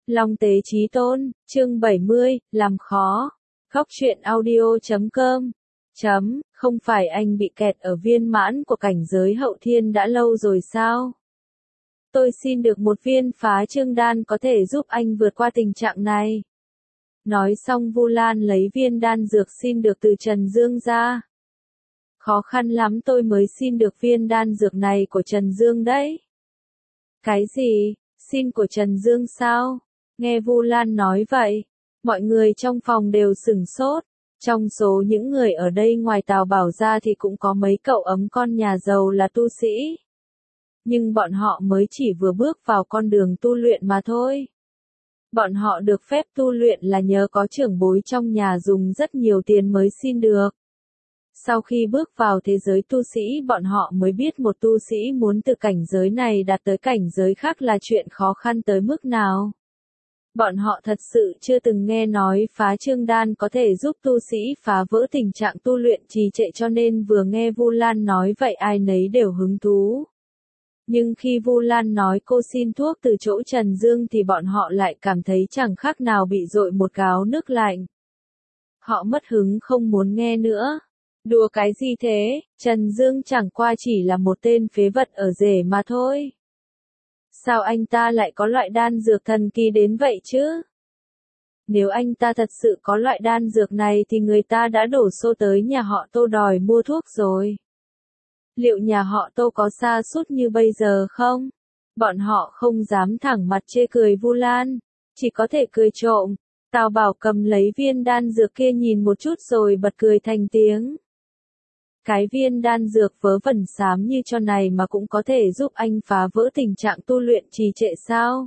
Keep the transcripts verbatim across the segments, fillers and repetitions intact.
Long Tế Chí Tôn, chương bảy mươi, làm khó. Khóc chuyện audio.com. Chấm, không phải anh bị kẹt ở viên mãn của cảnh giới hậu thiên đã lâu rồi sao? Tôi xin được một viên phá trương đan có thể giúp anh vượt qua tình trạng này. Nói xong Vu Lan lấy viên đan dược xin được từ Trần Dương ra. Khó khăn lắm tôi mới xin được viên đan dược này của Trần Dương đấy. Cái gì? Xin của Trần Dương sao? Nghe Vu Lan nói vậy, mọi người trong phòng đều sửng sốt. Trong số những người ở đây ngoài Tào Bảo ra thì cũng có mấy cậu ấm con nhà giàu là tu sĩ. Nhưng bọn họ mới chỉ vừa bước vào con đường tu luyện mà thôi. Bọn họ được phép tu luyện là nhờ có trưởng bối trong nhà dùng rất nhiều tiền mới xin được. Sau khi bước vào thế giới tu sĩ bọn họ mới biết một tu sĩ muốn từ cảnh giới này đạt tới cảnh giới khác là chuyện khó khăn tới mức nào. Bọn họ thật sự chưa từng nghe nói phá trương đan có thể giúp tu sĩ phá vỡ tình trạng tu luyện trì trệ, cho nên vừa nghe Vu Lan nói vậy ai nấy đều hứng thú. Nhưng khi Vu Lan nói cô xin thuốc từ chỗ Trần Dương thì bọn họ lại cảm thấy chẳng khác nào bị dội một gáo nước lạnh. Họ mất hứng không muốn nghe nữa. Đùa cái gì thế, Trần Dương chẳng qua chỉ là một tên phế vật ở rể mà thôi. Sao anh ta lại có loại đan dược thần kỳ đến vậy chứ? Nếu anh ta thật sự có loại đan dược này thì người ta đã đổ xô tới nhà họ Tô đòi mua thuốc rồi. Liệu nhà họ Tô có sa sút như bây giờ không? Bọn họ không dám thẳng mặt chê cười Vu Lan, chỉ có thể cười trộm. Tào Bảo cầm lấy viên đan dược kia nhìn một chút rồi bật cười thành tiếng. Cái viên đan dược vớ vẩn xám như cho này mà cũng có thể giúp anh phá vỡ tình trạng tu luyện trì trệ sao?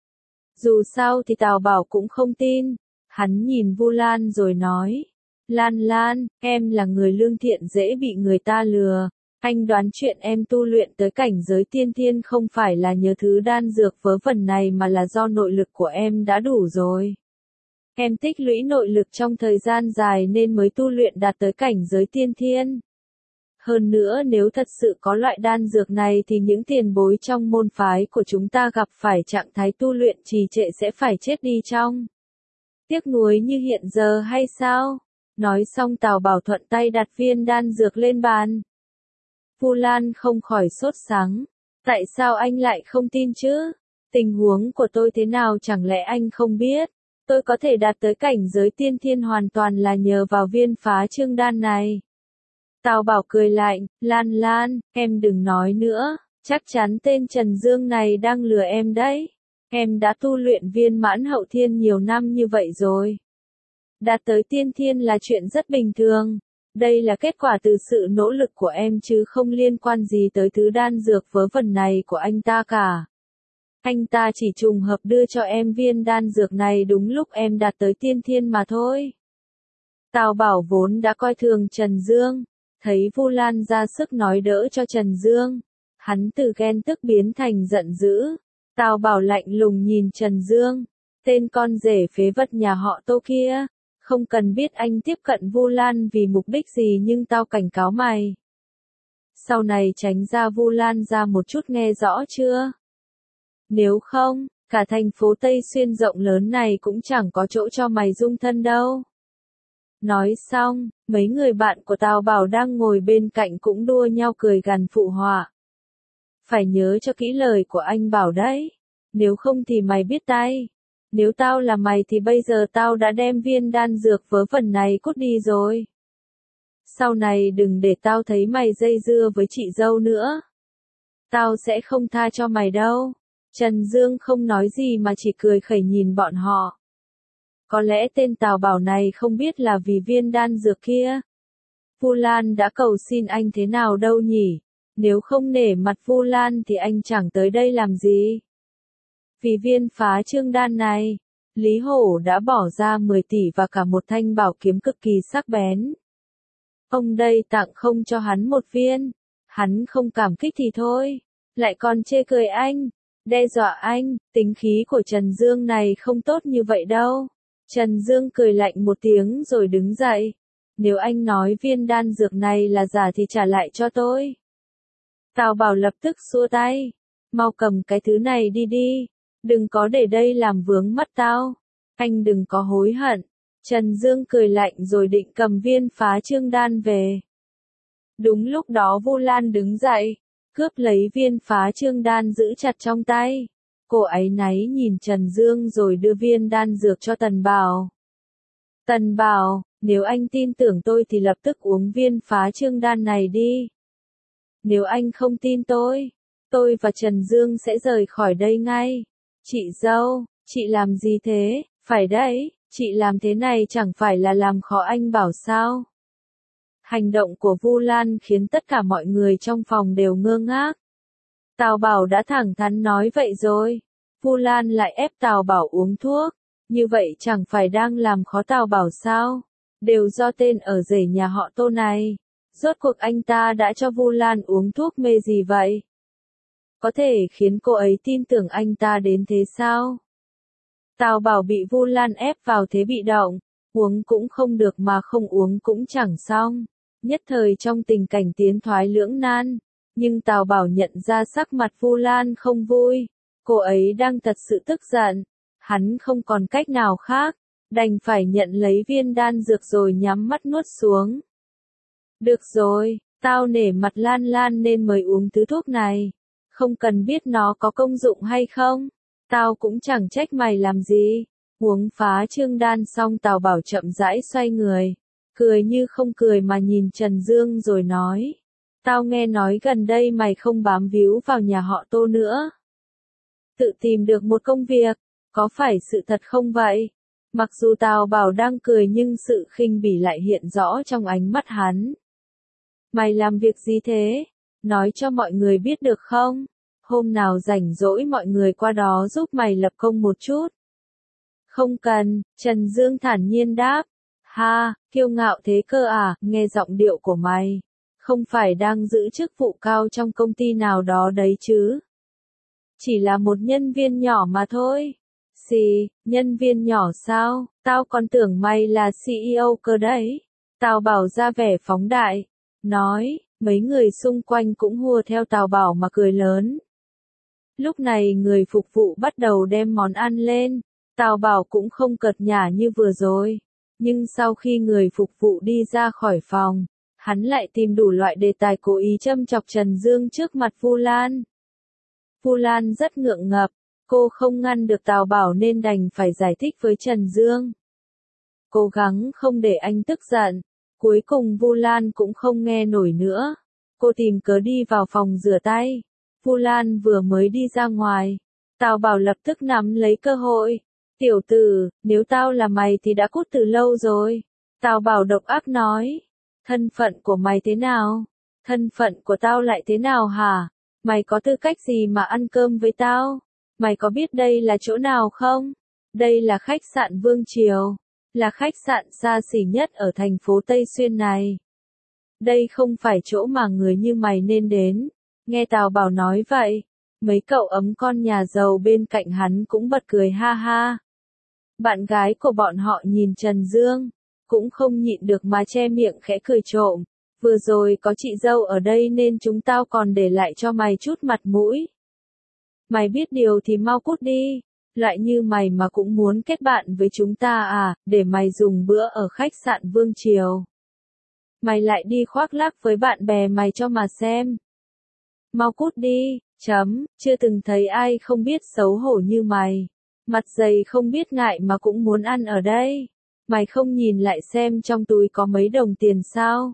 Dù sao thì Tào Bảo cũng không tin. Hắn nhìn Vu Lan rồi nói. Lan Lan, em là người lương thiện dễ bị người ta lừa. Anh đoán chuyện em tu luyện tới cảnh giới tiên thiên không phải là nhờ thứ đan dược vớ vẩn này mà là do nội lực của em đã đủ rồi. Em tích lũy nội lực trong thời gian dài nên mới tu luyện đạt tới cảnh giới tiên thiên. Hơn nữa nếu thật sự có loại đan dược này thì những tiền bối trong môn phái của chúng ta gặp phải trạng thái tu luyện trì trệ sẽ phải chết đi trong. Tiếc nuối như hiện giờ hay sao? Nói xong Tào Bảo thuận tay đặt viên đan dược lên bàn. Vu Lan không khỏi sốt sắng. Tại sao anh lại không tin chứ? Tình huống của tôi thế nào chẳng lẽ anh không biết? Tôi có thể đạt tới cảnh giới tiên thiên hoàn toàn là nhờ vào viên phá trương đan này. Tào Bảo cười lạnh, Lan Lan, em đừng nói nữa, chắc chắn tên Trần Dương này đang lừa em đấy. Em đã tu luyện viên mãn hậu thiên nhiều năm như vậy rồi. Đạt tới tiên thiên là chuyện rất bình thường. Đây là kết quả từ sự nỗ lực của em chứ không liên quan gì tới thứ đan dược vớ vẩn này của anh ta cả. Anh ta chỉ trùng hợp đưa cho em viên đan dược này đúng lúc em đạt tới tiên thiên mà thôi. Tào Bảo vốn đã coi thường Trần Dương. Thấy Vu Lan ra sức nói đỡ cho Trần Dương, hắn từ ghen tức biến thành giận dữ. Tào Bảo lạnh lùng nhìn Trần Dương, tên con rể phế vật nhà họ Tô kia, không cần biết anh tiếp cận Vu Lan vì mục đích gì nhưng tao cảnh cáo mày. Sau này tránh ra Vu Lan ra một chút nghe rõ chưa? Nếu không, cả thành phố Tây Xuyên rộng lớn này cũng chẳng có chỗ cho mày dung thân đâu. Nói xong, mấy người bạn của Tào Bảo đang ngồi bên cạnh cũng đua nhau cười gằn phụ họa. Phải nhớ cho kỹ lời của anh Bảo đấy, nếu không thì mày biết tay. Nếu tao là mày thì bây giờ tao đã đem viên đan dược vớ vẩn này cút đi rồi. Sau này đừng để tao thấy mày dây dưa với chị dâu nữa. Tao sẽ không tha cho mày đâu. Trần Dương không nói gì mà chỉ cười khẩy nhìn bọn họ. Có lẽ tên Tào Bảo này không biết là vì viên đan dược kia. Vu Lan đã cầu xin anh thế nào đâu nhỉ? Nếu không nể mặt Vu Lan thì anh chẳng tới đây làm gì? Vì viên phá trương đan này, Lý Hổ đã bỏ ra mười tỷ và cả một thanh bảo kiếm cực kỳ sắc bén. Ông đây tặng không cho hắn một viên. Hắn không cảm kích thì thôi, lại còn chê cười anh, đe dọa anh. Tính khí của Trần Dương này không tốt như vậy đâu. Trần Dương cười lạnh một tiếng rồi đứng dậy. Nếu anh nói viên đan dược này là giả thì trả lại cho tôi. Tào Bảo lập tức xua tay. Mau cầm cái thứ này đi đi. Đừng có để đây làm vướng mắt tao. Anh đừng có hối hận. Trần Dương cười lạnh rồi định cầm viên phá trương đan về. Đúng lúc đó Vu Lan đứng dậy, cướp lấy viên phá trương đan giữ chặt trong tay. Cô áy náy nhìn Trần Dương rồi đưa viên đan dược cho Tần Bảo. Tần Bảo, nếu anh tin tưởng tôi thì lập tức uống viên phá trương đan này đi. Nếu anh không tin tôi, tôi và Trần Dương sẽ rời khỏi đây ngay. Chị dâu, chị làm gì thế? Phải đấy, chị làm thế này chẳng phải là làm khó anh Bảo sao? Hành động của Vu Lan khiến tất cả mọi người trong phòng đều ngơ ngác. Tào Bảo đã thẳng thắn nói vậy rồi. Vu Lan lại ép Tào Bảo uống thuốc. Như vậy chẳng phải đang làm khó Tào Bảo sao? Đều do tên ở rể nhà họ Tô này. Rốt cuộc anh ta đã cho Vu Lan uống thuốc mê gì vậy? Có thể khiến cô ấy tin tưởng anh ta đến thế sao? Tào Bảo bị Vu Lan ép vào thế bị động. Uống cũng không được mà không uống cũng chẳng xong. Nhất thời trong tình cảnh tiến thoái lưỡng nan. Nhưng Tào Bảo nhận ra sắc mặt Vu Lan không vui. Cô ấy đang thật sự tức giận. Hắn không còn cách nào khác. Đành phải nhận lấy viên đan dược rồi nhắm mắt nuốt xuống. Được rồi, tao nể mặt Lan Lan nên mới uống thứ thuốc này. Không cần biết nó có công dụng hay không. Tao cũng chẳng trách mày làm gì. Uống phá trương đan xong Tào Bảo chậm rãi xoay người. Cười như không cười mà nhìn Trần Dương rồi nói. Tao nghe nói gần đây mày không bám víu vào nhà họ Tô nữa. Tự tìm được một công việc, có phải sự thật không vậy? Mặc dù Tào Bảo đang cười nhưng sự khinh bỉ lại hiện rõ trong ánh mắt hắn. Mày làm việc gì thế? Nói cho mọi người biết được không? Hôm nào rảnh rỗi mọi người qua đó giúp mày lập công một chút. Không cần, Trần Dương thản nhiên đáp. Ha, kiêu ngạo thế cơ à, nghe giọng điệu của mày. Không phải đang giữ chức vụ cao trong công ty nào đó đấy chứ? Chỉ là một nhân viên nhỏ mà thôi. Xì, nhân viên nhỏ sao? Tao còn tưởng mày là xê e ô cơ đấy. Tào Bảo ra vẻ phóng đại. Nói, mấy người xung quanh cũng hùa theo Tào Bảo mà cười lớn. Lúc này người phục vụ bắt đầu đem món ăn lên. Tào Bảo cũng không cợt nhả như vừa rồi. Nhưng sau khi người phục vụ đi ra khỏi phòng, hắn lại tìm đủ loại đề tài cố ý châm chọc Trần Dương trước mặt Vu Lan. Vu Lan rất ngượng ngập, cô không ngăn được Tào Bảo nên đành phải giải thích với Trần Dương. Cố gắng không để anh tức giận, cuối cùng Vu Lan cũng không nghe nổi nữa. Cô tìm cớ đi vào phòng rửa tay. Vu Lan vừa mới đi ra ngoài, Tào Bảo lập tức nắm lấy cơ hội. Tiểu tử, nếu tao là mày thì đã cút từ lâu rồi. Tào Bảo độc ác nói. Thân phận của mày thế nào? Thân phận của tao lại thế nào hả? Mày có tư cách gì mà ăn cơm với tao? Mày có biết đây là chỗ nào không? Đây là khách sạn Vương Triều. Là khách sạn xa xỉ nhất ở thành phố Tây Xuyên này. Đây không phải chỗ mà người như mày nên đến. Nghe Tào Bảo nói vậy, mấy cậu ấm con nhà giàu bên cạnh hắn cũng bật cười ha ha. Bạn gái của bọn họ nhìn Trần Dương, cũng không nhịn được mà che miệng khẽ cười trộm. Vừa rồi có chị dâu ở đây nên chúng tao còn để lại cho mày chút mặt mũi. Mày biết điều thì mau cút đi. Loại như mày mà cũng muốn kết bạn với chúng ta à, để mày dùng bữa ở khách sạn Vương Triều. Mày lại đi khoác lác với bạn bè mày cho mà xem. Mau cút đi, chấm, chưa từng thấy ai không biết xấu hổ như mày. Mặt dày không biết ngại mà cũng muốn ăn ở đây. Mày không nhìn lại xem trong túi có mấy đồng tiền sao?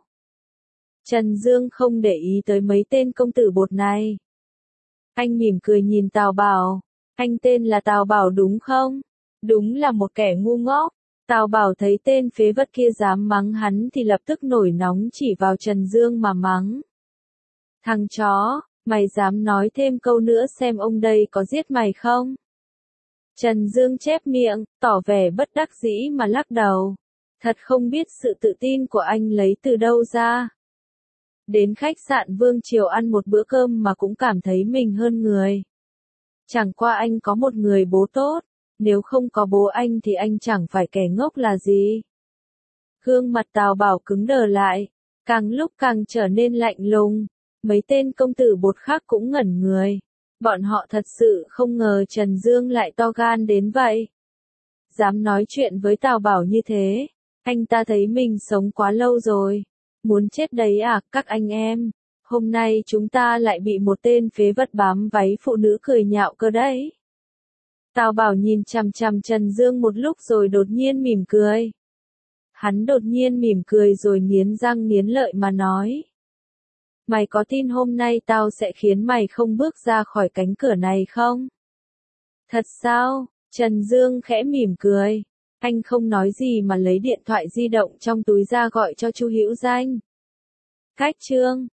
Trần Dương không để ý tới mấy tên công tử bột này. Anh mỉm cười nhìn Tào Bảo. Anh tên là Tào Bảo đúng không? Đúng là một kẻ ngu ngốc. Tào Bảo thấy tên phế vật kia dám mắng hắn thì lập tức nổi nóng chỉ vào Trần Dương mà mắng. Thằng chó, mày dám nói thêm câu nữa xem ông đây có giết mày không? Trần Dương chép miệng, tỏ vẻ bất đắc dĩ mà lắc đầu. Thật không biết sự tự tin của anh lấy từ đâu ra. Đến khách sạn Vương Triều ăn một bữa cơm mà cũng cảm thấy mình hơn người. Chẳng qua anh có một người bố tốt, nếu không có bố anh thì anh chẳng phải kẻ ngốc là gì. Gương mặt Tào Bảo cứng đờ lại, càng lúc càng trở nên lạnh lùng, mấy tên công tử bột khác cũng ngẩn người. Bọn họ thật sự không ngờ Trần Dương lại to gan đến vậy. Dám nói chuyện với Tào Bảo như thế. Anh ta thấy mình sống quá lâu rồi. Muốn chết đấy à, các anh em. Hôm nay chúng ta lại bị một tên phế vật bám váy phụ nữ cười nhạo cơ đấy. Tào Bảo nhìn chằm chằm Trần Dương một lúc rồi đột nhiên mỉm cười. Hắn đột nhiên mỉm cười rồi nghiến răng nghiến lợi mà nói. Mày có tin hôm nay tao sẽ khiến mày không bước ra khỏi cánh cửa này không? Thật sao? Trần Dương khẽ mỉm cười. Anh không nói gì mà lấy điện thoại di động trong túi ra gọi cho Chu Hữu Danh. Cách chương